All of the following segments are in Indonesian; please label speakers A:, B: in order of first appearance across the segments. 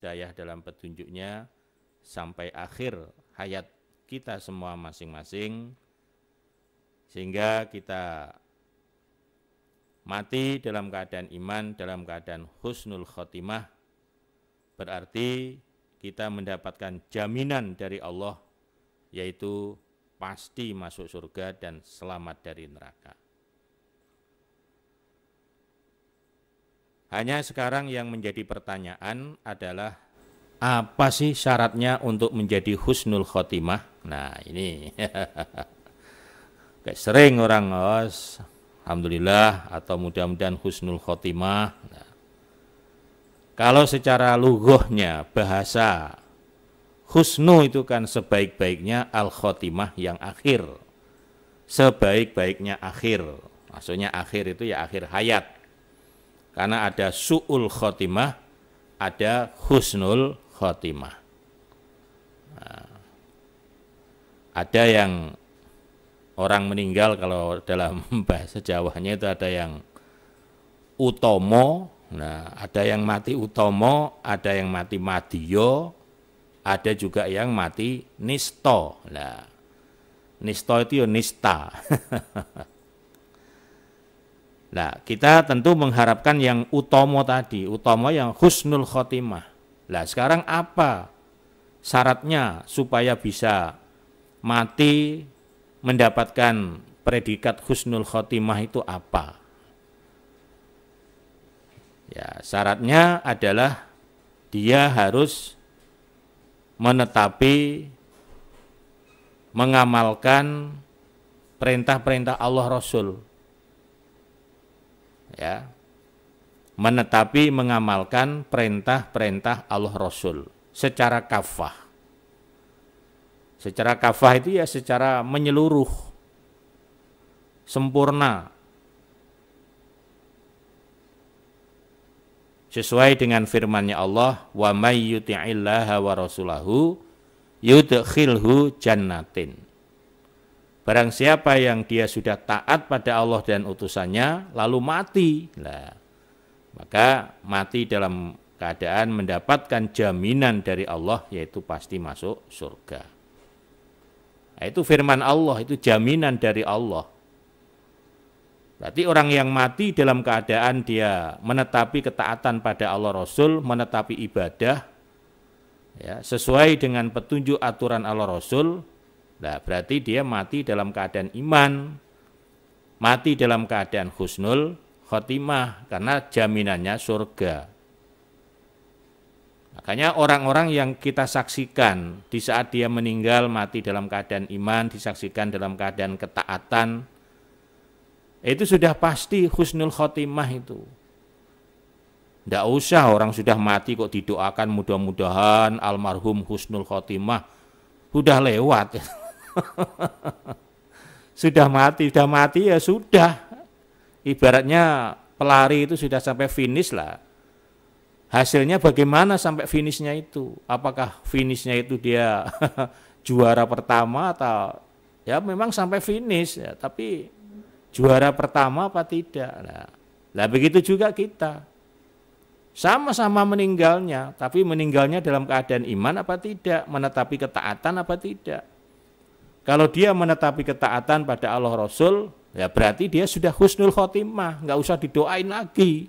A: hidayah dalam petunjuknya sampai akhir hayat kita semua masing-masing, sehingga kita mati dalam keadaan iman, dalam keadaan husnul khotimah, berarti kita mendapatkan jaminan dari Allah, yaitu pasti masuk surga dan selamat dari neraka. Hanya sekarang yang menjadi pertanyaan adalah, apa sih syaratnya untuk menjadi husnul khotimah? Nah ini, kayak sering orang, alhamdulillah atau mudah-mudahan husnul khotimah. Nah, kalau secara lughahnya bahasa, husnu itu kan sebaik-baiknya, al-khotimah yang akhir. Sebaik-baiknya akhir. Maksudnya akhir itu ya akhir hayat. Karena ada su'ul khotimah, ada husnul khotimah. Nah, ada yang orang meninggal, kalau dalam bahasa Jawanya itu ada yang utomo, nah ada yang mati utomo, ada yang mati madiyo, ada juga yang mati nisto. Nah, nisto itu ya nista. Nah, kita tentu mengharapkan yang utomo tadi, utomo yang husnul khotimah. Nah, sekarang apa syaratnya supaya bisa mati mendapatkan predikat husnul khotimah itu apa? Ya, syaratnya adalah dia harus menetapi, mengamalkan perintah-perintah Allah Rasul. Ya, menetapi, mengamalkan perintah-perintah Allah Rasul secara kafah. Secara kafah itu ya secara menyeluruh, sempurna, sesuai dengan firman-Nya Allah, wa may yuti'illaha wa rasulahu yudkhilhu jannatin. Barang siapa yang dia sudah taat pada Allah dan utusannya lalu mati, maka mati dalam keadaan mendapatkan jaminan dari Allah, yaitu pasti masuk surga. Nah, itu firman Allah, itu jaminan dari Allah. Berarti orang yang mati dalam keadaan dia menetapi ketaatan pada Allah Rasul, menetapi ibadah ya, sesuai dengan petunjuk aturan Allah Rasul, nah, berarti dia mati dalam keadaan iman, mati dalam keadaan husnul khotimah, karena jaminannya surga. Makanya orang-orang yang kita saksikan di saat dia meninggal mati dalam keadaan iman, disaksikan dalam keadaan ketaatan, itu sudah pasti husnul khotimah itu. Tidak usah orang sudah mati kok didoakan mudah-mudahan almarhum husnul khotimah, sudah lewat. Sudah mati ya sudah. Ibaratnya pelari itu sudah sampai finish lah. Hasilnya bagaimana sampai finishnya itu? Apakah finishnya itu dia juara pertama atau ya memang sampai finish ya, tapi juara pertama apa tidak? Nah, begitu juga kita. Sama-sama meninggalnya, tapi meninggalnya dalam keadaan iman apa tidak? Menetapi ketaatan apa tidak? Kalau dia menetapi ketaatan pada Allah Rasul, ya berarti dia sudah husnul khotimah, nggak usah didoain lagi.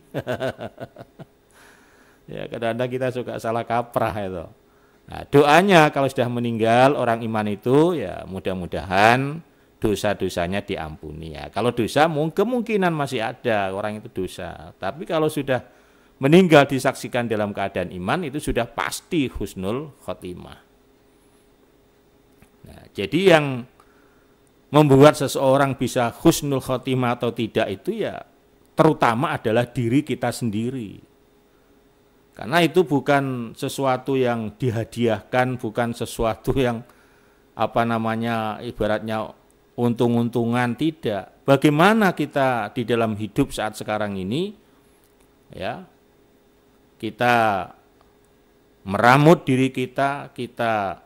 A: Ya kadang-kadang kita suka salah kaprah itu. Nah, doanya kalau sudah meninggal orang iman itu, ya mudah-mudahan dosa-dosanya diampuni. Ya, kalau dosa kemungkinan masih ada orang itu dosa, tapi kalau sudah meninggal disaksikan dalam keadaan iman itu sudah pasti husnul khotimah. Nah, jadi yang membuat seseorang bisa husnul khotimah atau tidak itu ya terutama adalah diri kita sendiri. Karena itu bukan sesuatu yang dihadiahkan, bukan sesuatu yang ibaratnya untung-untungan, tidak. Bagaimana kita di dalam hidup saat sekarang ini ya kita meramut diri kita, kita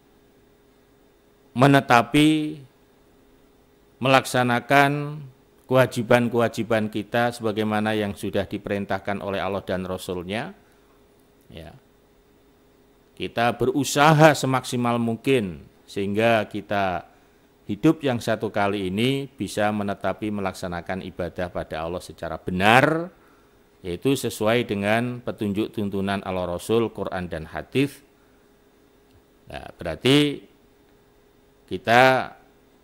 A: menetapi, melaksanakan kewajiban-kewajiban kita sebagaimana yang sudah diperintahkan oleh Allah dan Rasul-Nya, ya. Kita berusaha semaksimal mungkin sehingga kita hidup yang satu kali ini bisa menetapi melaksanakan ibadah pada Allah secara benar, yaitu sesuai dengan petunjuk tuntunan Allah Rasul, Quran dan hadis. Nah, berarti kita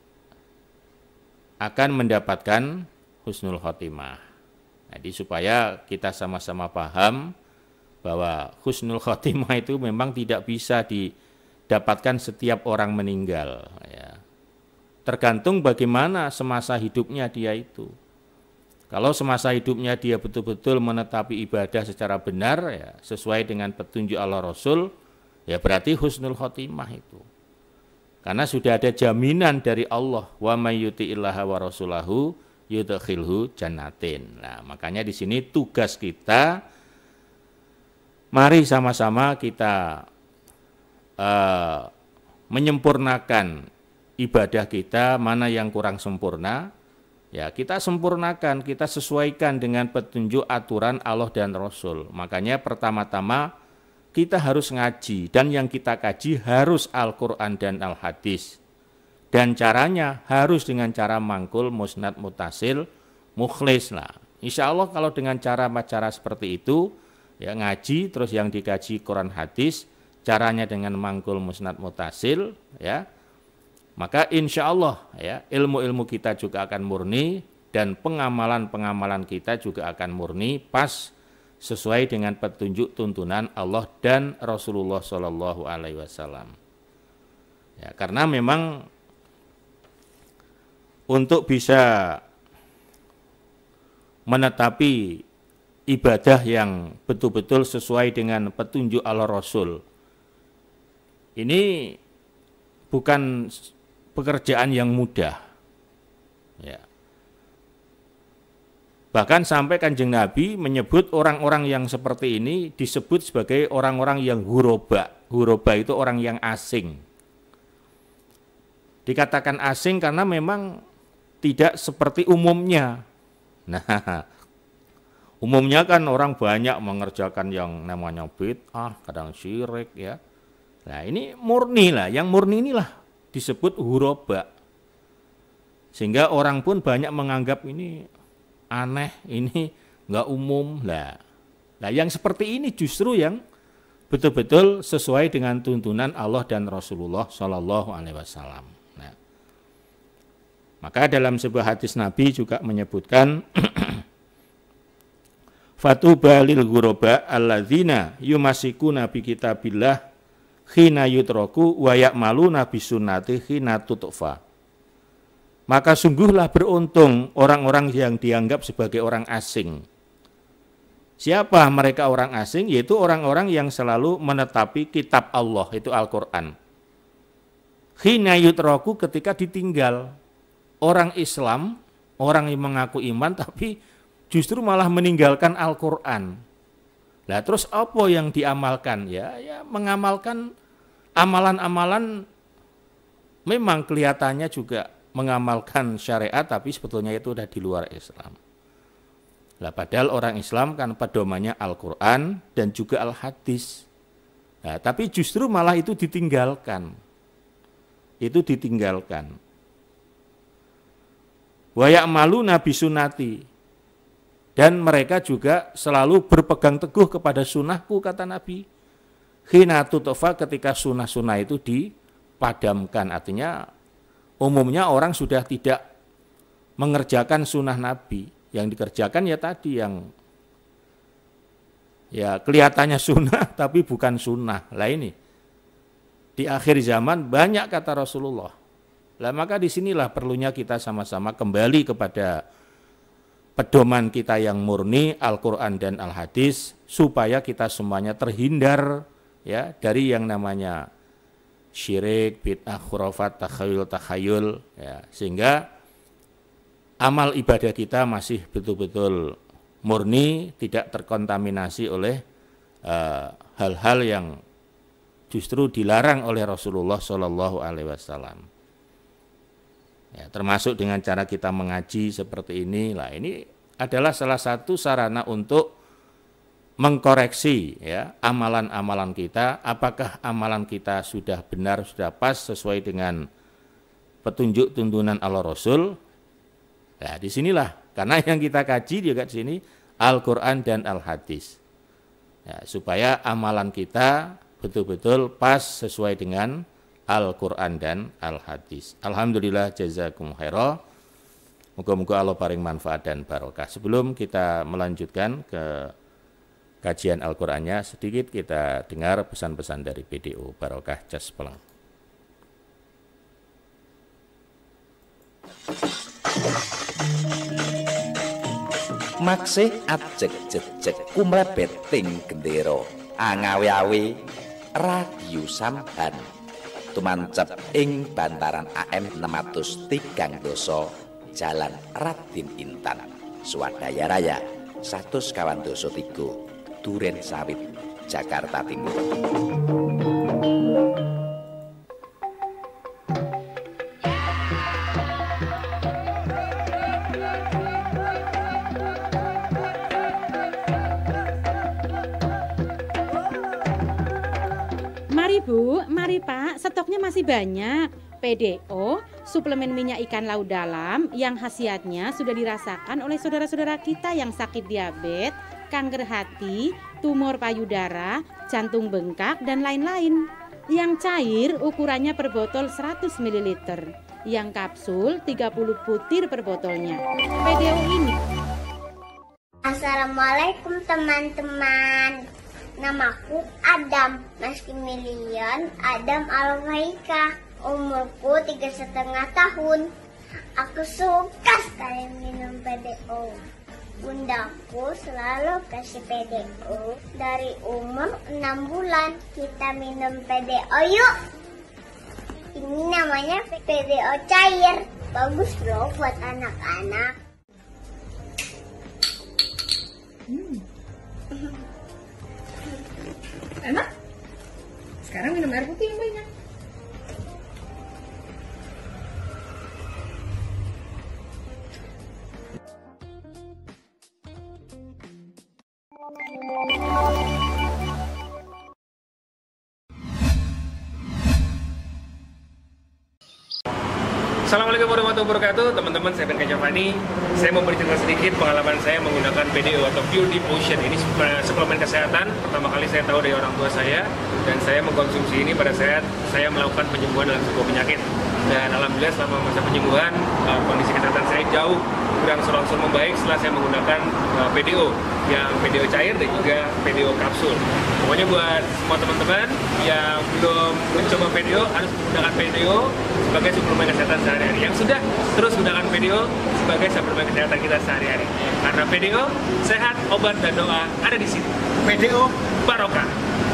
A: akan mendapatkan husnul khotimah. Jadi supaya kita sama-sama paham bahwa husnul khotimah itu memang tidak bisa didapatkan setiap orang meninggal, ya. Tergantung bagaimana semasa hidupnya dia itu. Kalau semasa hidupnya dia betul-betul menetapi ibadah secara benar, ya, sesuai dengan petunjuk Allah Rasul, ya berarti husnul khotimah itu. Karena sudah ada jaminan dari Allah, wa may yuti'illaha wa rasulahu yudkhilhu jannatin. Nah, makanya di sini tugas kita, mari sama-sama kita menyempurnakan ibadah kita, mana yang kurang sempurna, ya kita sempurnakan, kita sesuaikan dengan petunjuk aturan Allah dan Rasul. Makanya pertama-tama kita harus ngaji, dan yang kita kaji harus Al-Quran dan Al-Hadis. Dan caranya harus dengan cara mangkul, musnad, mutasil, mukhlis lah. Insya Allah kalau dengan cara seperti itu, ya ngaji, terus yang dikaji Quran hadis, caranya dengan mangkul, musnad, mutasil, ya, maka insya Allah ya ilmu-ilmu kita juga akan murni, dan pengamalan-pengamalan kita juga akan murni, pas sesuai dengan petunjuk tuntunan Allah dan Rasulullah Shallallahu Alaihi Wasallam. Ya, karena memang untuk bisa menetapi ibadah yang betul-betul sesuai dengan petunjuk Allah Rasul, ini bukan pekerjaan yang mudah, ya. Bahkan sampai Kanjeng Nabi menyebut orang-orang yang seperti ini disebut sebagai orang-orang yang huroba. Huroba itu orang yang asing. Dikatakan asing karena memang tidak seperti umumnya. Nah, umumnya kan orang banyak mengerjakan yang namanya bid'ah, kadang syirik, ya. Nah, ini murni lah, yang murni inilah disebut huroba. Sehingga orang pun banyak menganggap ini aneh, ini enggak umum lah. Nah, yang seperti ini justru yang betul-betul sesuai dengan tuntunan Allah dan Rasulullah Shallallahu Alaihi Wasallam. Nah, maka dalam sebuah hadis Nabi juga menyebutkan fatuba lil ghuraba alladzina yumasikuna bi kitabillah khina yutraku wa ya'maluna bi sunnati khina tutfa. Maka sungguhlah beruntung orang-orang yang dianggap sebagai orang asing. Siapa mereka orang asing? Yaitu orang-orang yang selalu menetapi kitab Allah, itu Al-Quran. Khina yutraku, ketika ditinggal. Orang Islam, orang yang mengaku iman, tapi justru malah meninggalkan Al-Quran. Nah, terus apa yang diamalkan? Ya mengamalkan amalan-amalan, memang kelihatannya juga mengamalkan syariat, tapi sebetulnya itu udah di luar Islam. Nah, padahal orang Islam kan pedomannya Al-Quran dan juga Al-Hadis. Nah, tapi justru malah itu ditinggalkan. Itu ditinggalkan. Wa ya'maluna bi sunnati, dan mereka juga selalu berpegang teguh kepada sunnahku, kata Nabi. Khina tutfa, ketika sunnah-sunnah itu dipadamkan. Artinya umumnya orang sudah tidak mengerjakan sunnah Nabi. Yang dikerjakan ya tadi yang ya kelihatannya sunnah tapi bukan sunnah. Lah ini di akhir zaman banyak, kata Rasulullah. Lah maka disinilah perlunya kita sama-sama kembali kepada pedoman kita yang murni, Al-Quran dan Al-Hadis, supaya kita semuanya terhindar ya dari yang namanya syirik, bid'ah, khurafat, takhayul, ya, sehingga amal ibadah kita masih betul-betul murni, tidak terkontaminasi oleh hal-hal yang justru dilarang oleh Rasulullah Shallallahu Alaihi Wasallam. Ya, termasuk dengan cara kita mengaji seperti ini. Lah, ini adalah salah satu sarana untuk mengkoreksi ya amalan-amalan kita, apakah amalan kita sudah benar, sudah pas sesuai dengan petunjuk tuntunan Allah Rasul. Nah, disinilah karena yang kita kaji juga di sini Al-Quran dan Al-Hadis. Ya, supaya amalan kita betul-betul pas sesuai dengan Al-Quran dan Al-Hadis. Alhamdulillah, jazakum khairah. Moga-moga Allah paring manfaat dan barokah. Sebelum kita melanjutkan ke kajian Al-Qur'annya, sedikit kita dengar pesan-pesan dari PDO Barokah Cas Peleng.
B: Maksih ajeg jejeg kumrebet ting gendera angawe-awe Radio Samban tumancep ing bantaran AM 603 Jalan Raden Intan, Swadaya Raya 123 Duren Sawit, Jakarta Timur.
C: Mari Bu, mari Pak, stoknya masih banyak. PDO, suplemen minyak ikan laut dalam yang khasiatnya sudah dirasakan oleh saudara-saudara kita yang sakit diabetes, kanker hati, tumor payudara, jantung bengkak, dan lain-lain. Yang cair ukurannya per botol 100 ml, yang kapsul 30 butir per botolnya. PDO ini.
D: Assalamualaikum teman-teman. Namaku Adam, Maximilian Adam Alfaika. Umurku 3,5 tahun. Aku suka sekali minum PDO. Bundaku selalu kasih PDO. Dari umur 6 bulan kita minum PDO yuk. Ini namanya PDO cair. Bagus loh buat anak-anak.
E: Enak? Sekarang minum air putih yang banyak.
F: Assalamualaikum warahmatullahi wabarakatuh, teman-teman. Saya Ben Kajavani. Saya mau bercerita sedikit pengalaman saya menggunakan PDO atau Pure Deep Ocean. Ini suplemen kesehatan. Pertama kali saya tahu dari orang tua saya, dan saya mengkonsumsi ini pada saat saya melakukan penyembuhan dalam sebuah penyakit. Dan alhamdulillah selama masa penyembuhan kondisi kesehatan saya jauh berangsur-angsur membaik setelah saya menggunakan PDO, yang PDO cair dan juga PDO kapsul. Pokoknya buat semua teman-teman yang belum mencoba PDO harus menggunakan PDO sebagai suplemen kesehatan sehari-hari. Yang sudah terus gunakan PDO sebagai suplemen kesehatan kita sehari-hari. Karena PDO sehat, obat dan doa ada di sini. PDO Barokah.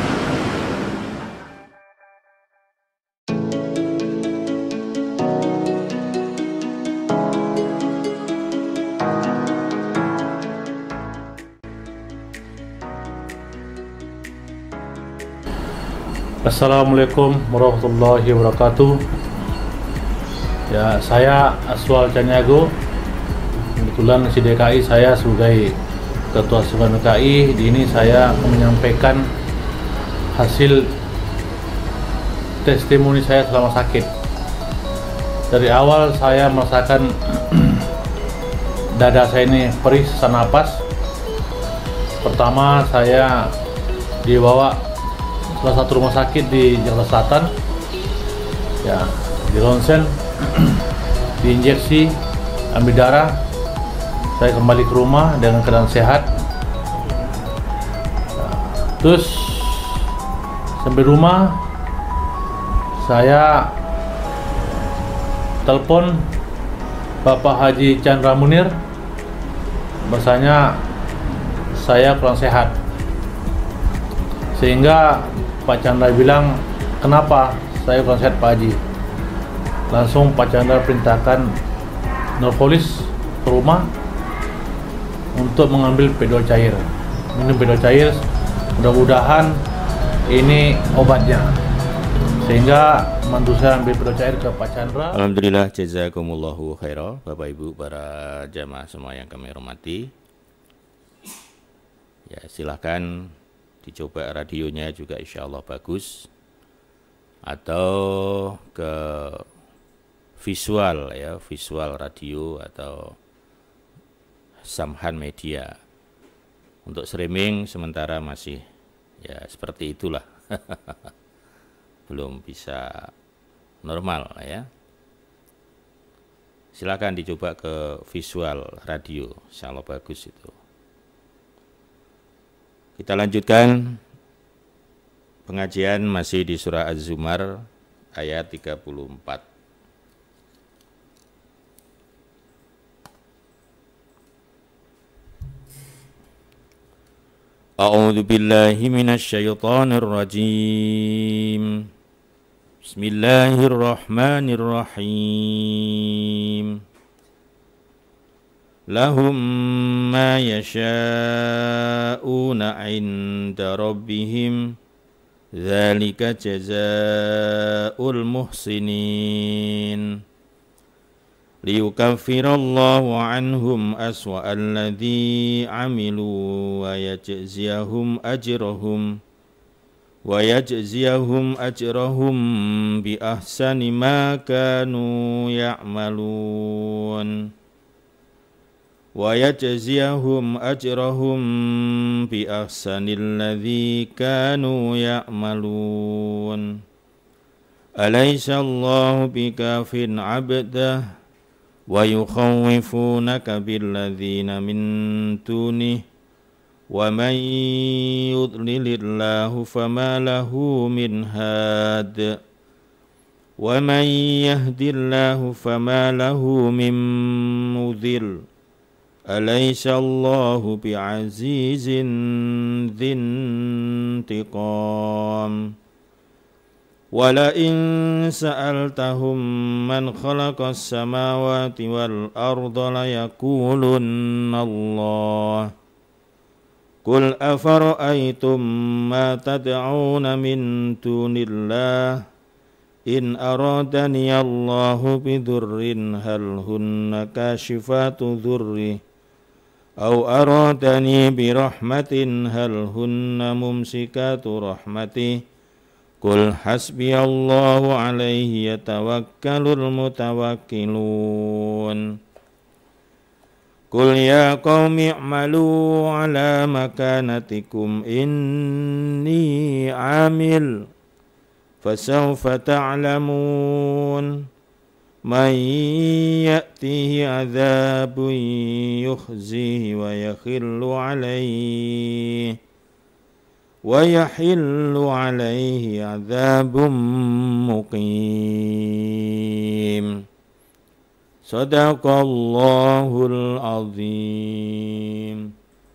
G: Assalamualaikum warahmatullahi wabarakatuh. Ya, saya Aswal Caniago. Kebetulan si DKI saya sebagai Ketua Sukan DKI. Di ini saya menyampaikan hasil testimoni saya selama sakit. Dari awal saya merasakan dada saya ini perih sesak napas. Pertama saya dibawa salah satu rumah sakit di Jakarta Selatan, ya, di ronsen, diinjeksi, ambil darah, saya kembali ke rumah dengan keadaan sehat. Terus sampai rumah, saya telepon Bapak Haji Chandra Munir, bahasanya saya kurang sehat, sehingga Pak Chandra bilang, kenapa saya kurang sehat Pak Haji? Langsung Pak Chandra perintahkan Nurpolis ke rumah untuk mengambil PDO cair. Minum PDO cair, mudah-mudahan ini obatnya. Sehingga mantu saya ambil pedot cair ke Pak Chandra.
A: Alhamdulillah, jazakumullahu khairan, Bapak Ibu para jamaah semua yang kami hormati. Ya, silahkan dicoba radionya juga insya Allah bagus, atau ke visual ya, visual radio atau Samhan Media. Untuk streaming sementara masih ya seperti itulah. Belum bisa normal ya. Silakan dicoba ke visual radio, insyaallah bagus itu. Kita lanjutkan pengajian masih di surah Az-Zumar ayat 34. A'udzu billahi minasy syaithanir rajim. Bismillahirrahmanirrahim. Lahum ma yasha'una 'inda rabbihim dzalika jazaa'ul muhsinin. Liyukaffirallahu anhum aswa'alladzi 'amilu wa yajziyahum ajrahum bi ahsani ma kanu ya'malun. Wa yajziyahum ajrahum bi ahsanil ladzi kanu ya'malun. Alaysa Allahu bikafin 'abdah wa yukhawwifunaka billadzina min dunihi wa man yudlilillahu fama lahu min had wa man yahdillahu fama lahu min mudhil. Alaysa Allahu bi'azizin dzintiqam. Wala in sa'altahum man khalaqas samawati wal arda la yaqulunna Allah. Qul afara'aytum ma tad'una min dunillah in aradani Allahu bidurrin hal hunna kashifatu dhurri aw aradani birahmatin hal hunna mumsikatu rahmatih. Qul hasbiyallahu alaihi yatawakkalul mutawakkilun. Qul ya qaumi i'malu ala makanatikum inni amil fasawfa ta'lamun man ya'tihi adzabun yukhzihi wa yakhillu alaihi wa yahillu alaihi adzabun muqim. Sadaqallahul azim.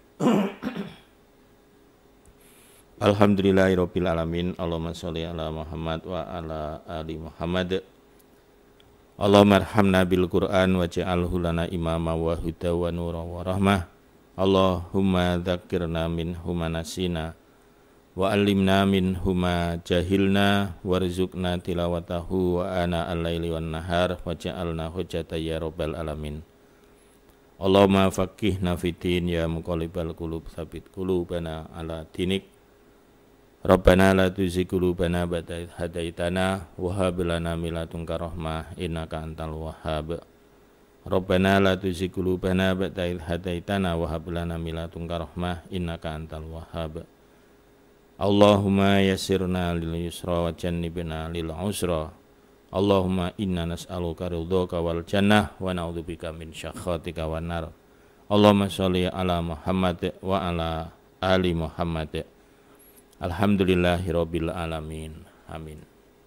A: Alhamdulillahirabbil alamin. Allahumma sholli ala Muhammad wa ala ali Muhammad. Allahumma arhamna bil Qur'an waj'alhu lana imama wa huda wa nura wa rahmah. Allahumma dzakkirna minhu ma nasina wa alimna minhuma jahilna warzuqna tilawatahu wa ana al-laili wan nahar waj'alna hujjatan ya rabbal alamin. Allahumma faqihna fiddin ya muqallibal qulub tsabbit qulubana ala dinik. Rabbana la tuzigh qulubana ba'da idh hadaitana wa hab lana min ladunka rahmah innaka antal wahhab. Rabbana la tuzigh qulubana ba'da idh hadaitana wa hab lana min ladunka rahmah innaka antal wahhab. Allahumma yassirna lil yusra wa jannibna lil usra. Allahumma inna nas'aluka ridhaka wal jannah wa na'udzubika min syakhatika wan nar. Allahumma sholli ala Muhammad wa ala ali Muhammad. Alhamdulillahirabbil alamin. Amin.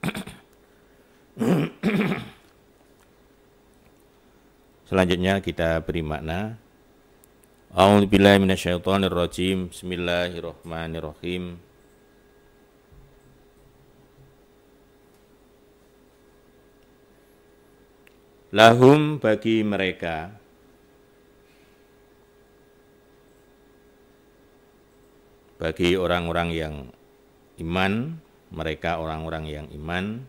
A: Selanjutnya kita beri makna. A'udzubillahi minasyaitonirrajim. Bismillahirrahmanirrahim. Lahum bagi mereka bagi orang-orang yang iman mereka orang-orang yang iman,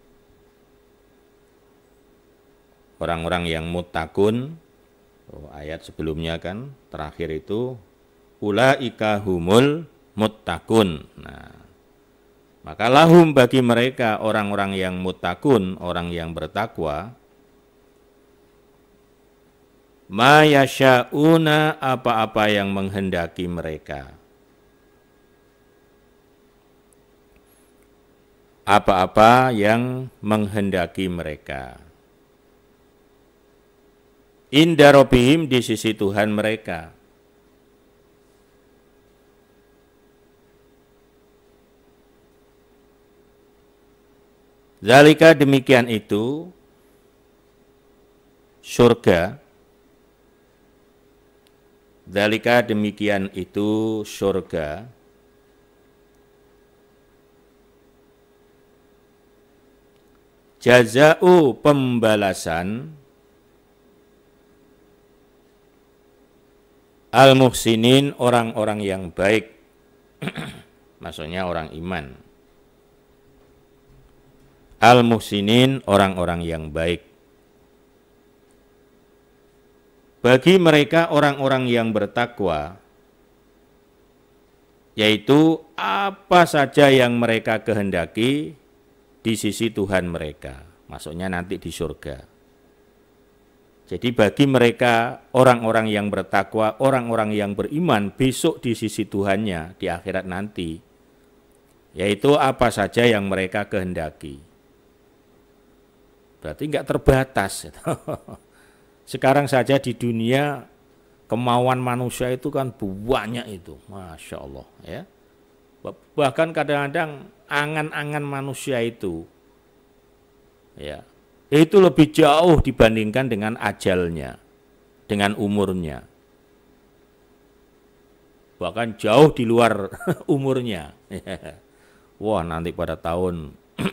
A: orang-orang yang muttaqun. Ayat sebelumnya kan terakhir itu ulaika humul muttaqun. Nah, maka lahum bagi mereka orang-orang yang muttaqun, orang yang bertakwa, ma yasyauna, apa-apa yang menghendaki mereka. Apa-apa yang menghendaki mereka. Inda rabbihim, di sisi Tuhan mereka. Zalika, demikian itu surga. Zalika, demikian itu surga. Jaza'u, pembalasan, al-muhsinin, orang-orang yang baik. Maksudnya orang iman. Al-muhsinin, orang-orang yang baik. Bagi mereka orang-orang yang bertakwa, yaitu apa saja yang mereka kehendaki di sisi Tuhan mereka, maksudnya nanti di surga. Jadi bagi mereka orang-orang yang bertakwa, orang-orang yang beriman besok di sisi Tuhannya di akhirat nanti, yaitu apa saja yang mereka kehendaki. Berarti enggak terbatas. Sekarang saja di dunia kemauan manusia itu kan banyak itu, Masya Allah ya. Bahkan kadang-kadang angan-angan manusia itu ya, itu lebih jauh dibandingkan dengan ajalnya, dengan umurnya. Bahkan jauh di luar umurnya. Wah, nanti pada tahun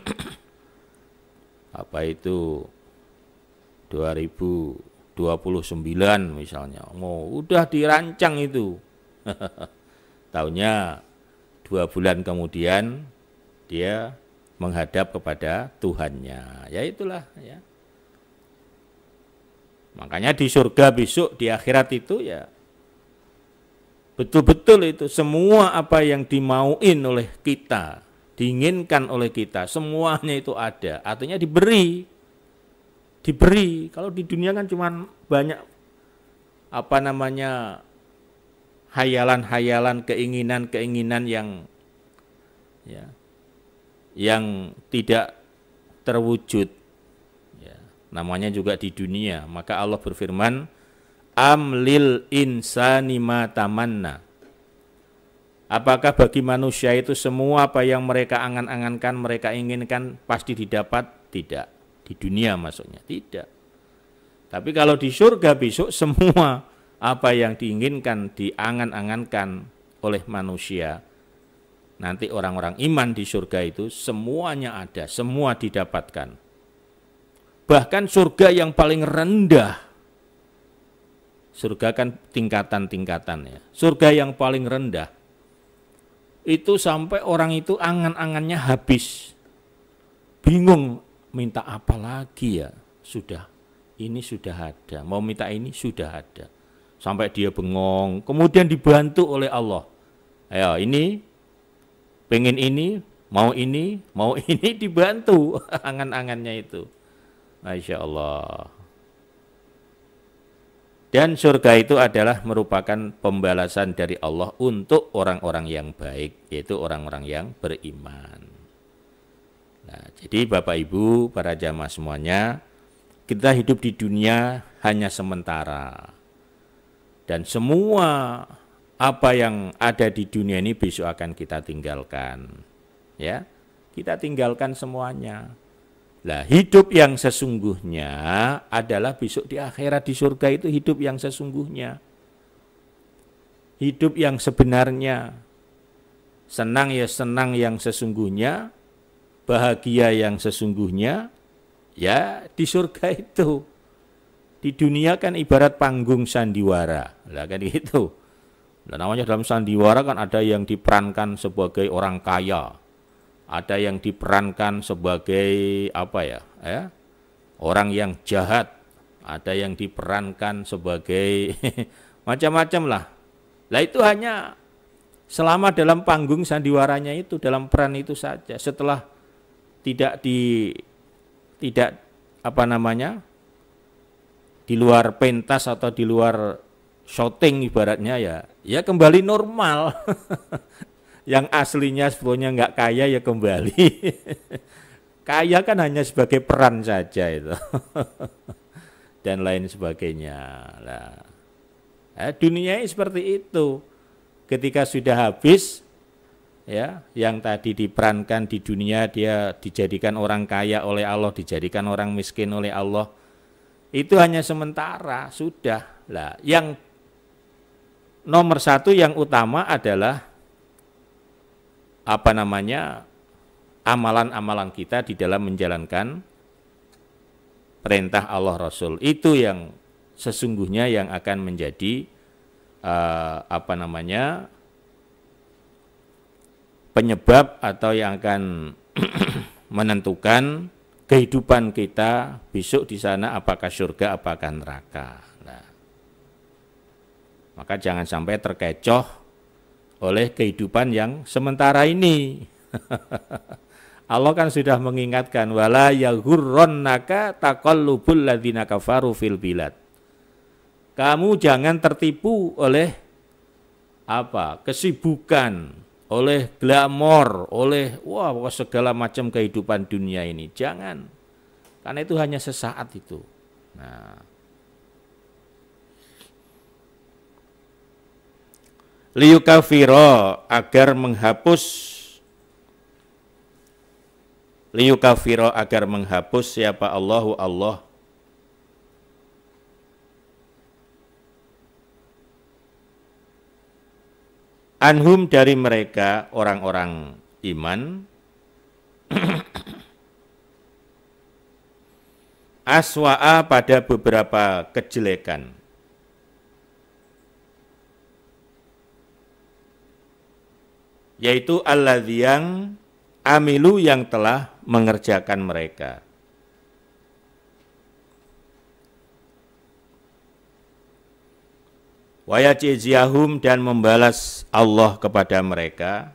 A: apa itu 2029 misalnya, udah dirancang itu. Tahunnya 2 bulan kemudian dia menghadap kepada Tuhannya. Ya itulah ya. Makanya di surga besok, di akhirat itu ya betul-betul itu semua apa yang dimauin oleh kita, diinginkan oleh kita, semuanya itu ada. Artinya diberi. Kalau di dunia kan cuma banyak apa namanya hayalan-hayalan, keinginan-keinginan yang ya, yang tidak terwujud ya, namanya juga di dunia. Maka Allah berfirman, amlil insani ma tamanna. Apakah bagi manusia itu semua apa yang mereka angan-angankan, mereka inginkan pasti didapat? Tidak. Di dunia maksudnya tidak. Tapi kalau di surga besok semua apa yang diinginkan, diangan-angankan oleh manusia, nanti orang-orang iman di surga itu semuanya ada, semua didapatkan. Bahkan surga yang paling rendah, surga kan tingkatan-tingkatan ya. Surga yang paling rendah itu sampai orang itu angan-angannya habis, bingung minta apa lagi ya, sudah ini sudah ada, mau minta ini sudah ada, sampai dia bengong, kemudian dibantu oleh Allah. Ayo ini, pengen ini, mau ini dibantu angan-angannya itu. Masya Allah. Dan surga itu adalah merupakan pembalasan dari Allah untuk orang-orang yang baik, yaitu orang-orang yang beriman. Nah, jadi Bapak Ibu, para jamaah semuanya, kita hidup di dunia hanya sementara. Dan semua apa yang ada di dunia ini besok akan kita tinggalkan. Ya, kita tinggalkan semuanya. Nah, hidup yang sesungguhnya adalah besok di akhirat, di surga itu hidup yang sesungguhnya. Hidup yang sebenarnya. Senang ya senang yang sesungguhnya, bahagia yang sesungguhnya, ya di surga itu. Di dunia kan ibarat panggung sandiwara, lah kan gitu. Nah, namanya dalam sandiwara kan ada yang diperankan sebagai orang kaya, ada yang diperankan sebagai apa ya, orang yang jahat, ada yang diperankan sebagai macam-macam lah. Lah itu hanya selama dalam panggung sandiwaranya itu, dalam peran itu saja. Setelah tidak di luar pentas atau di luar syuting ibaratnya ya kembali normal. Yang aslinya sebetulnya nggak kaya ya kembali. Kaya kan hanya sebagai peran saja itu. Dan lain sebagainya. Nah, dunia ini seperti itu. Ketika sudah habis, ya, yang tadi diperankan di dunia dia dijadikan orang kaya oleh Allah, dijadikan orang miskin oleh Allah. Itu hanya sementara, sudah. Lah, yang nomor satu yang utama adalah amalan-amalan kita di dalam menjalankan perintah Allah Rasul. Itu yang sesungguhnya yang akan menjadi penyebab atau yang akan menentukan kehidupan kita besok di sana, apakah surga, apakah neraka. Nah, maka jangan sampai terkecoh oleh kehidupan yang sementara ini. Allah kan sudah mengingatkan, wala yaghurrannaka taqallubul ladzina kafaru fil bilad. Kamu jangan tertipu oleh kesibukan, oleh glamor, oleh segala macam kehidupan dunia ini. Jangan. Karena itu hanya sesaat itu. Nah, liyukafiro agar menghapus siapa Allahu Allah anhum dari mereka orang-orang iman aswa'a pada beberapa kejelekan, yaitu alladzi yang amilu yang telah mengerjakan mereka. Wa yajziyahum dan membalas Allah kepada mereka.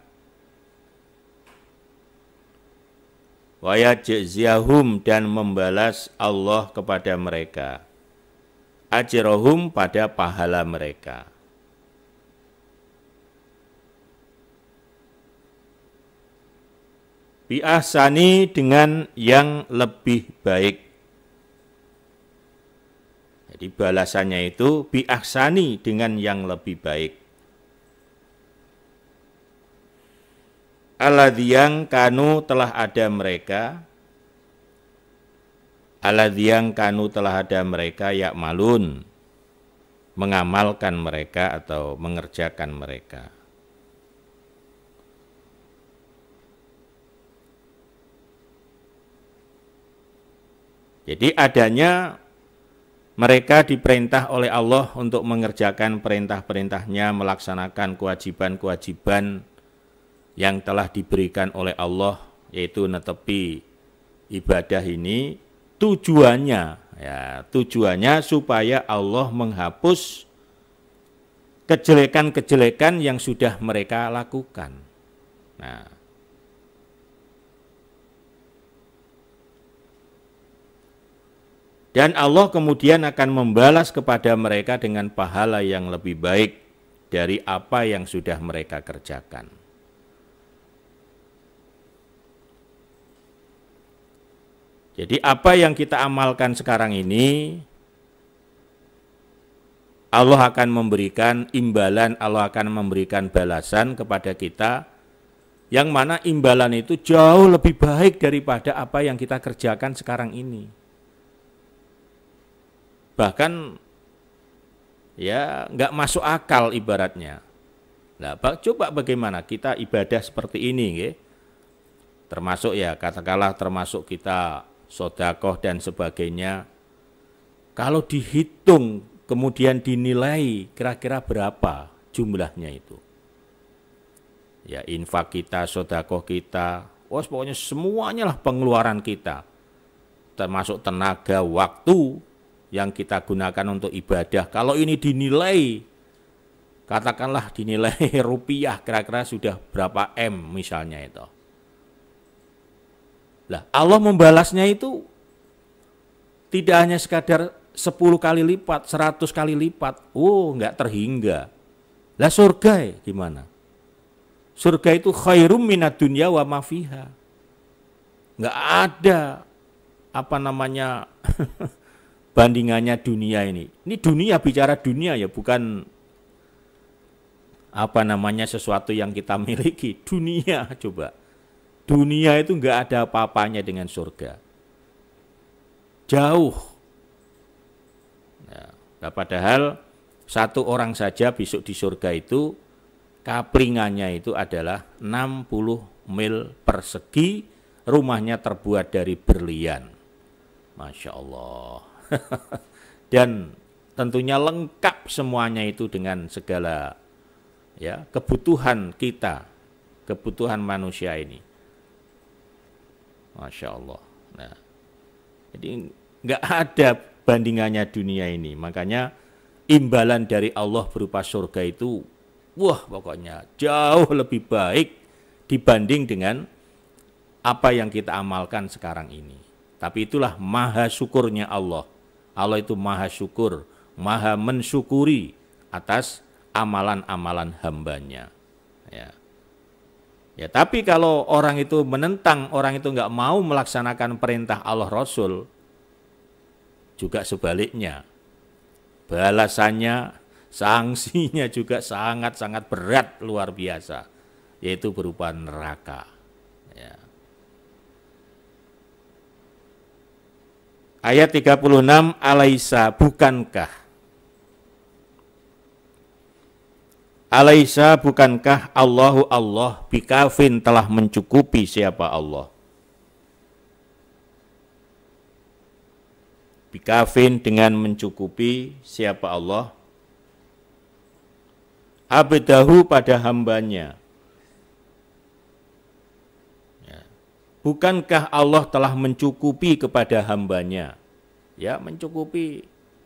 A: Wa yajziyahum dan membalas Allah kepada mereka. Ajrahum pada pahala mereka. Bi ahsani dengan yang lebih baik. Jadi balasannya itu bi ahsani dengan yang lebih baik. Alladzi yang kanu telah ada mereka. Alladzi yang kanu telah ada mereka ya'malun, mengamalkan mereka atau mengerjakan mereka. Jadi adanya mereka diperintah oleh Allah untuk mengerjakan perintah-perintahnya, melaksanakan kewajiban-kewajiban yang telah diberikan oleh Allah, yaitu netepi ibadah ini, tujuannya supaya Allah menghapus kejelekan-kejelekan yang sudah mereka lakukan. Nah, dan Allah kemudian akan membalas kepada mereka dengan pahala yang lebih baik dari apa yang sudah mereka kerjakan. Jadi apa yang kita amalkan sekarang ini, Allah akan memberikan imbalan, Allah akan memberikan balasan kepada kita, yang mana imbalan itu jauh lebih baik daripada apa yang kita kerjakan sekarang ini. Bahkan ya nggak masuk akal ibaratnya. Nah, coba bagaimana kita ibadah seperti ini, ya? Termasuk ya katakanlah termasuk kita sedekah dan sebagainya. Kalau dihitung kemudian dinilai kira-kira berapa jumlahnya itu? Ya infak kita, sedekah kita, Oh, pokoknya semuanya lah pengeluaran kita, termasuk tenaga, waktu yang kita gunakan untuk ibadah. Kalau ini dinilai, katakanlah dinilai rupiah, kira-kira sudah berapa M misalnya itu. Lah, Allah membalasnya itu tidak hanya sekadar 10 kali lipat, 100 kali lipat. Oh, enggak terhingga. Lah surga gimana? Surga itu khairum minad dunya wa ma fiha. Enggak ada bandingannya dunia ini. Ini dunia, bicara dunia ya, bukan sesuatu yang kita miliki. Dunia, coba. Dunia itu enggak ada apa-apanya dengan surga. Jauh. Nah, padahal satu orang saja besok di surga itu kaplingannya itu adalah 60 mil persegi, rumahnya terbuat dari berlian. Masya Allah. Dan tentunya lengkap semuanya itu dengan segala ya kebutuhan kita, kebutuhan manusia ini. Masya Allah. Nah, jadi nggak ada bandingannya dunia ini. Makanya imbalan dari Allah berupa surga itu, wah pokoknya jauh lebih baik dibanding dengan apa yang kita amalkan sekarang ini. Tapi itulah maha syukurnya Allah. Allah itu maha syukur, maha mensyukuri atas amalan-amalan hambanya. Ya, tapi kalau orang itu menentang, orang itu nggak mau melaksanakan perintah Allah Rasul, juga sebaliknya. Balasannya, sanksinya juga sangat-sangat berat, luar biasa, yaitu berupa neraka. Ya. Ayat 36, alaisa, bukankah? Alaisa, bukankah Allahu Allah bikafin telah mencukupi siapa Allah? Bikafin dengan mencukupi siapa Allah? Abdahu pada hambanya. Ya. Bukankah Allah telah mencukupi kepada hambanya? Ya, mencukupi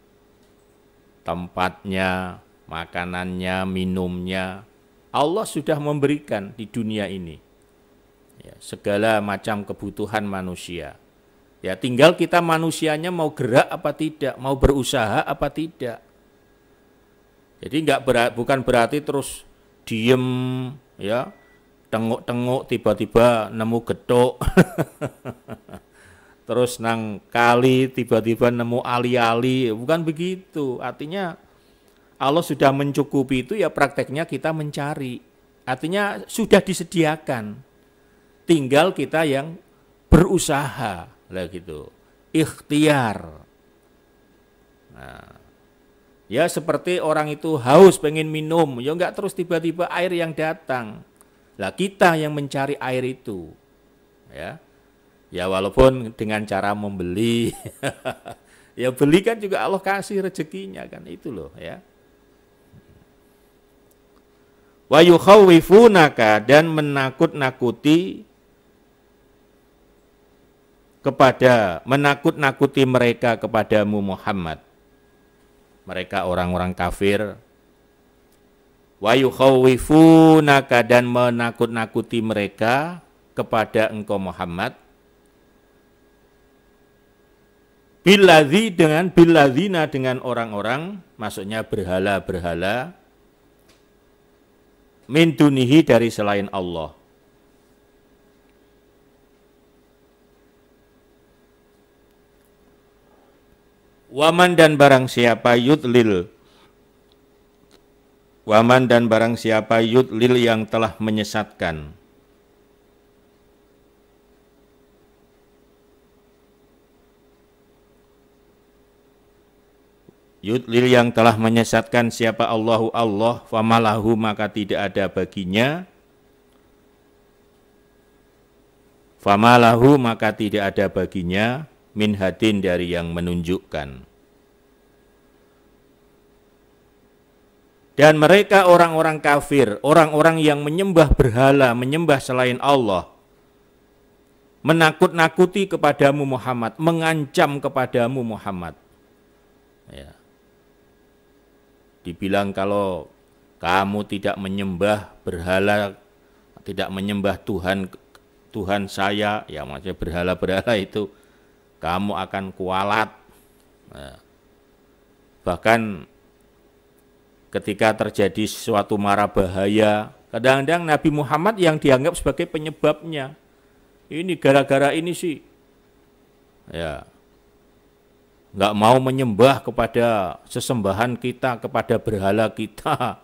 A: tempatnya, makanannya, minumnya. Allah sudah memberikan di dunia ini ya, segala macam kebutuhan manusia. Ya, tinggal kita manusianya mau gerak apa tidak, mau berusaha apa tidak. Jadi bukan berarti terus diem ya, tengok-tengok tiba-tiba nemu getuk. Terus nang kali tiba-tiba nemu ali-ali, bukan begitu. Artinya Allah sudah mencukupi itu, ya prakteknya kita mencari. Artinya sudah disediakan. Tinggal kita yang berusaha lah gitu. Ikhtiar. Nah, ya seperti orang itu haus pengen minum, ya enggak terus tiba-tiba air yang datang. Lah kita yang mencari air itu. Ya. Ya walaupun dengan cara membeli. Ya beli kan juga Allah kasih rezekinya kan, itu loh ya. Wa yukhawwifunaka, dan menakut-nakuti mereka kepadamu Muhammad, mereka orang-orang kafir. Wa yukhawwifunaka, dan menakut-nakuti mereka kepada engkau Muhammad, billadzina dengan orang-orang, maksudnya berhala-berhala, min dunihi dari selain Allah. Waman dan barang siapa yudlil yang telah menyesatkan. Yudlil yang telah menyesatkan siapa Allahu Allah, famalahu maka tidak ada baginya. Famalahu maka tidak ada baginya min hadin dari yang menunjukkan. Dan mereka orang-orang kafir, orang-orang yang menyembah berhala, menyembah selain Allah, menakut-nakuti kepadamu Muhammad, mengancam kepadamu Muhammad. Ya. Dibilang kalau kamu tidak menyembah berhala, tidak menyembah Tuhan saya, ya maksudnya berhala-berhala itu, kamu akan kualat. Nah, bahkan ketika terjadi suatu mara bahaya, kadang-kadang Nabi Muhammad yang dianggap sebagai penyebabnya. Ini gara-gara ini sih, ya, nggak mau menyembah kepada sesembahan kita, kepada berhala kita.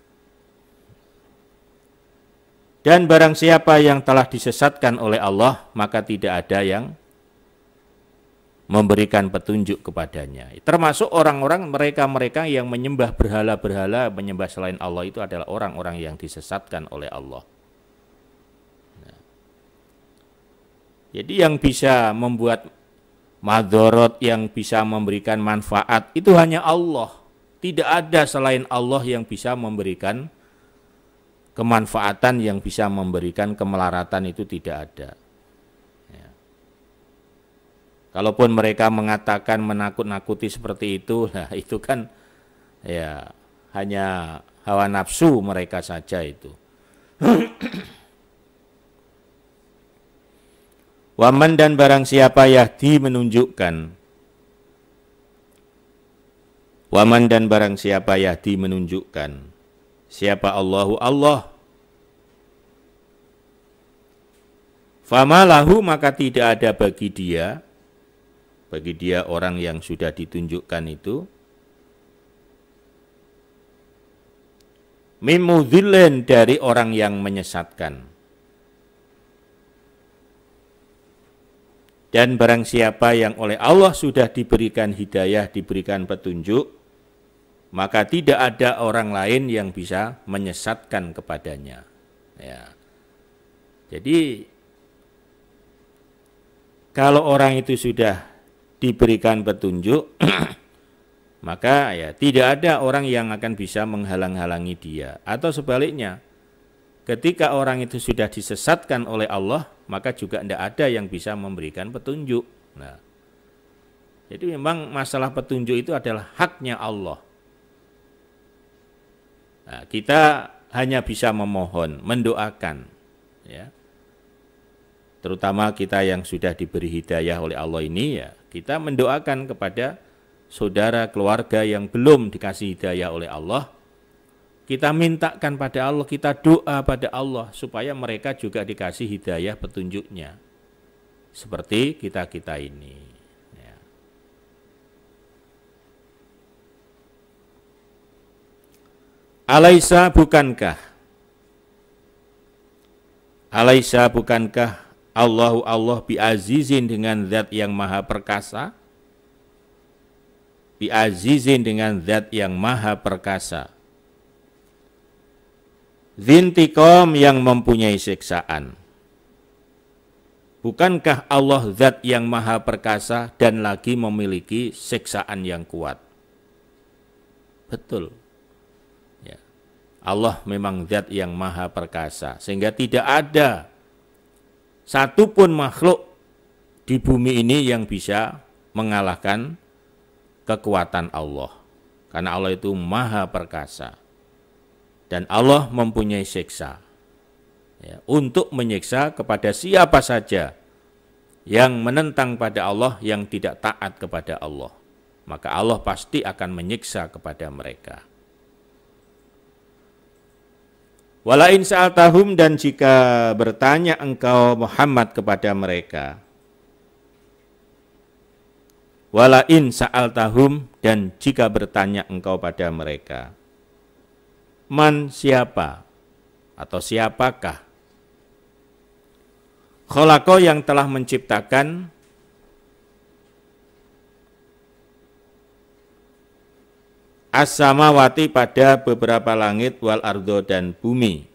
A: Dan barang siapa yang telah disesatkan oleh Allah, maka tidak ada yang memberikan petunjuk kepadanya. Termasuk orang-orang mereka yang menyembah berhala-berhala, menyembah selain Allah itu adalah orang-orang yang disesatkan oleh Allah. Nah. Jadi yang bisa membuat madorot, yang bisa memberikan manfaat itu hanya Allah. Tidak ada selain Allah yang bisa memberikan kemanfaatan, yang bisa memberikan kemelaratan, itu tidak ada. Ya. Kalaupun mereka mengatakan menakut-nakuti seperti itu, nah itu kan ya hanya hawa nafsu mereka saja itu. Waman dan barang siapa yahdi menunjukkan. Waman dan barang siapa yahdi menunjukkan. Siapa Allahu Allah. Fama lahu, maka tidak ada bagi dia orang yang sudah ditunjukkan itu, mimudhillen, dari orang yang menyesatkan. Dan barang siapa yang oleh Allah sudah diberikan hidayah, diberikan petunjuk, maka tidak ada orang lain yang bisa menyesatkan kepadanya. Ya. Jadi kalau orang itu sudah diberikan petunjuk, maka ya tidak ada orang yang akan bisa menghalang-halangi dia. Atau sebaliknya, ketika orang itu sudah disesatkan oleh Allah, maka juga tidak ada yang bisa memberikan petunjuk. Nah, jadi memang masalah petunjuk itu adalah haknya Allah. Nah, kita hanya bisa memohon, mendoakan, ya. Terutama kita yang sudah diberi hidayah oleh Allah ini, ya, kita mendoakan kepada saudara keluarga yang belum dikasih hidayah oleh Allah. Kita mintakan pada Allah, kita doa pada Allah supaya mereka juga dikasih hidayah petunjuknya. Seperti kita-kita ini. Ya. Alaisa bukankah Allahu Allah bi'azizin, dengan zat yang maha perkasa? Bi'azizin, dengan zat yang maha perkasa. Zintiqom, yang mempunyai siksaan. Bukankah Allah zat yang maha perkasa dan lagi memiliki siksaan yang kuat? Betul. Ya. Allah memang zat yang maha perkasa, sehingga tidak ada satupun makhluk di bumi ini yang bisa mengalahkan kekuatan Allah. Karena Allah itu maha perkasa. Dan Allah mempunyai siksa, ya, untuk menyiksa kepada siapa saja yang menentang pada Allah, yang tidak taat kepada Allah. Maka Allah pasti akan menyiksa kepada mereka. Walain sa'altahum, dan jika bertanya engkau Muhammad kepada mereka. Walain sa'altahum, dan jika bertanya engkau pada mereka. Man, siapa atau siapakah? Khalaqa, yang telah menciptakan as-samawati, pada beberapa langit, wal ardo, dan bumi.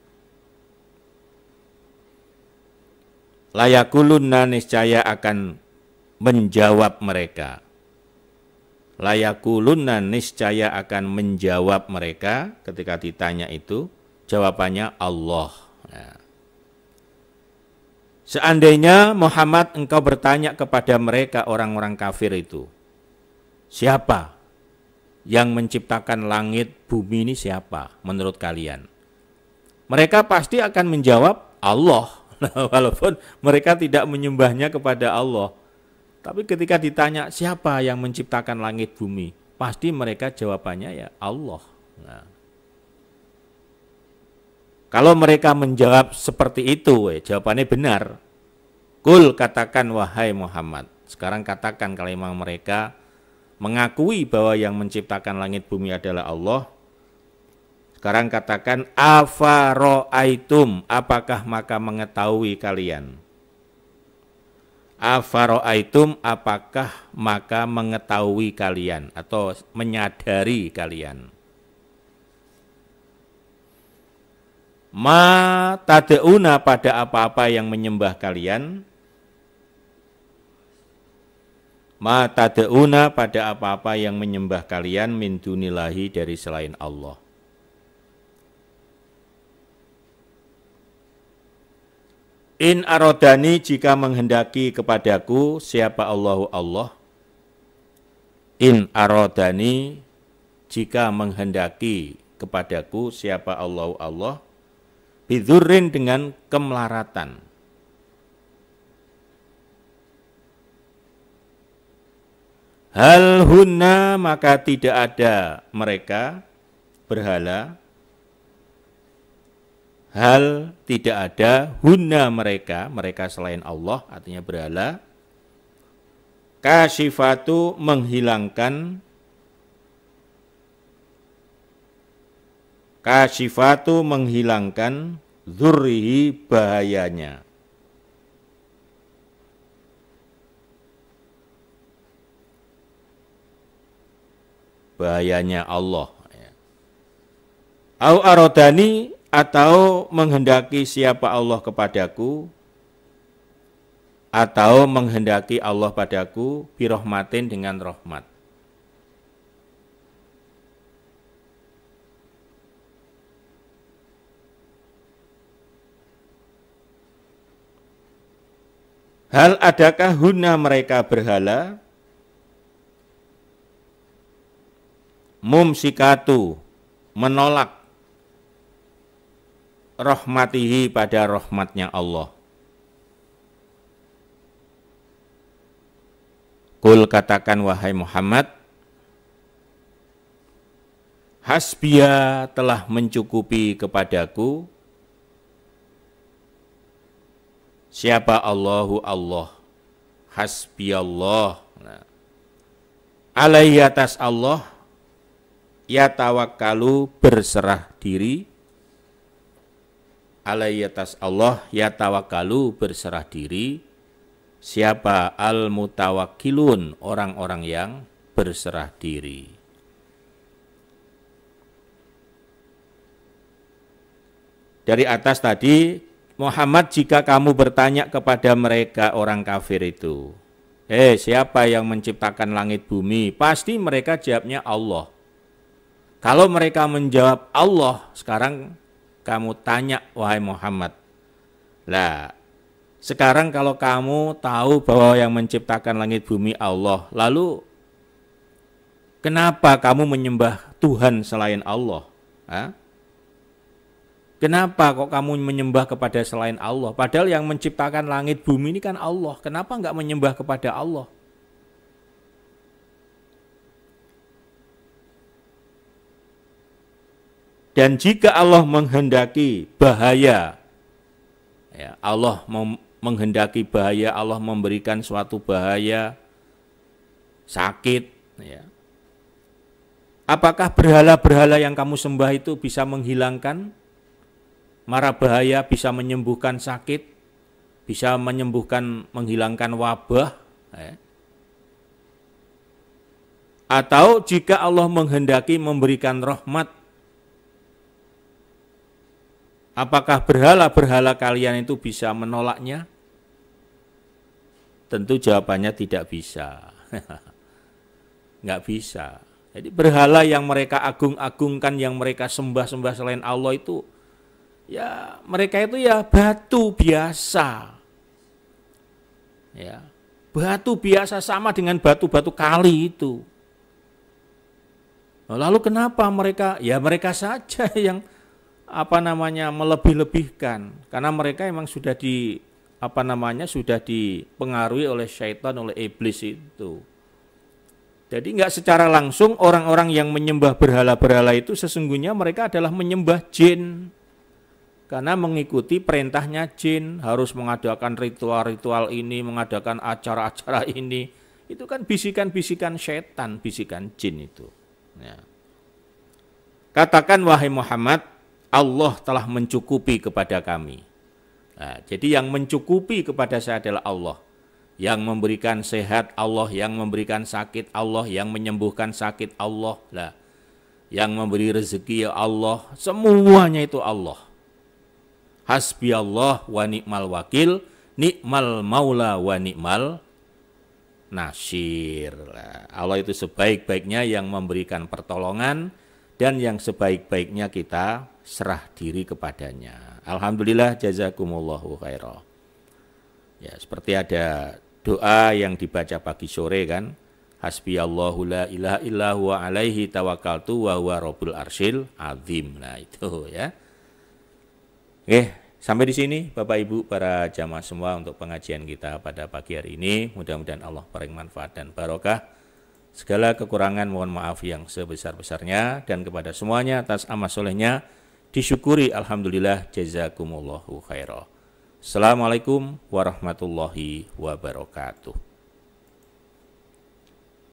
A: Layakulunna, niscaya akan menjawab mereka. Layakulunna, niscaya akan menjawab mereka ketika ditanya itu, jawabannya Allah. Nah. Seandainya Muhammad engkau bertanya kepada mereka orang-orang kafir itu, siapa yang menciptakan langit bumi ini, siapa menurut kalian? Mereka pasti akan menjawab Allah. Walaupun mereka tidak menyembahnya kepada Allah. Tapi ketika ditanya siapa yang menciptakan langit bumi, pasti mereka jawabannya ya Allah. Nah, kalau mereka menjawab seperti itu, jawabannya benar. Kul, katakan wahai Muhammad. Sekarang katakan kalau memang mereka mengakui bahwa yang menciptakan langit bumi adalah Allah. Sekarang katakan afaro'aitum, apakah maka mengetahui kalian? Afaro'aitum, apakah maka mengetahui kalian atau menyadari kalian? Ma tad'una, pada apa-apa yang menyembah kalian. Ma tad'una, pada apa-apa yang menyembah kalian min dunillahi, dari selain Allah. In arodani, jika menghendaki kepadaku, siapa Allahu Allah. In arodani, jika menghendaki kepadaku, siapa Allahu Allah. Bidurrin, dengan kemelaratan. Hal hunna, maka tidak ada mereka berhala. Hal, tidak ada, hunna, mereka selain Allah, artinya berhala. Kasyifatu, menghilangkan. Kasyifatu, menghilangkan dzurrihi, bahayanya. Bahayanya Allah. Au arodani, atau menghendaki siapa Allah kepadaku, atau menghendaki Allah padaku, birahmatin, dengan rahmat. Hal, adakah hunna, mereka berhala, mumsikatu, menolak, rahmatihi, pada rahmatnya Allah. Kul, katakan wahai Muhammad, hasbiya, telah mencukupi kepadaku, siapa Allahu Allah. Hasbiyallah. Nah, alaihi, atas Allah, yatawakkalu, berserah diri. Alaihi, atas Allah, yatawakkalu, berserah diri. Siapa? Al-mutawakkilun, orang-orang yang berserah diri. Dari atas tadi, Muhammad, jika kamu bertanya kepada mereka orang kafir itu, siapa yang menciptakan langit bumi? Pasti mereka jawabnya Allah. Kalau mereka menjawab Allah, sekarang kamu tanya wahai Muhammad. Lah, sekarang kalau kamu tahu bahwa yang menciptakan langit bumi Allah, lalu kenapa kamu menyembah Tuhan selain Allah? Hah? Kenapa kok kamu menyembah kepada selain Allah? Padahal yang menciptakan langit bumi ini kan Allah. Kenapa enggak menyembah kepada Allah? Dan jika Allah menghendaki bahaya, ya, Allah menghendaki bahaya, Allah memberikan suatu bahaya, sakit, ya. Apakah berhala-berhala yang kamu sembah itu bisa menghilangkan mara bahaya, bisa menyembuhkan sakit, bisa menyembuhkan, menghilangkan wabah, ya. Atau jika Allah menghendaki memberikan rahmat, apakah berhala-berhala kalian itu bisa menolaknya? Tentu jawabannya tidak bisa. Nggak bisa. Jadi berhala yang mereka agung-agungkan, yang mereka sembah-sembah selain Allah itu, ya mereka itu ya batu biasa. Ya. Batu biasa sama dengan batu-batu kali itu. Lalu kenapa mereka? Ya mereka saja yang melebih-lebihkan, karena mereka memang sudah sudah dipengaruhi oleh syaitan, oleh iblis itu. Jadi nggak secara langsung orang-orang yang menyembah berhala-berhala itu sesungguhnya mereka adalah menyembah jin, karena mengikuti perintahnya jin, harus mengadakan ritual-ritual ini, mengadakan acara-acara ini. Itu kan bisikan-bisikan syaitan, bisikan jin itu. Ya. Katakan wahai Muhammad, Allah telah mencukupi kepada kami. Nah, jadi yang mencukupi kepada saya adalah Allah. Yang memberikan sehat Allah, yang memberikan sakit Allah, yang menyembuhkan sakit Allah. Lah, yang memberi rezeki Allah, semuanya itu Allah. Hasbi Allah wa ni'mal wakil, ni'mal maula wa ni'mal nasir. Allah itu sebaik-baiknya yang memberikan pertolongan dan yang sebaik-baiknya kita serah diri kepadanya. Alhamdulillah, jazakumullahu khairan. Ya, seperti ada doa yang dibaca pagi sore kan, hasbiyallahu la ilaha illa huwa alaihi tawakkaltu wa huwa rabbul arsyil azim. Nah itu ya. Oke, sampai di sini Bapak Ibu para jamaah semua untuk pengajian kita pada pagi hari ini. Mudah-mudahan Allah beri manfaat dan barokah. Segala kekurangan mohon maaf yang sebesar-besarnya, dan kepada semuanya atas amal solehnya disyukuri. Alhamdulillah, jazakumullahu khairan. Assalamualaikum warahmatullahi wabarakatuh.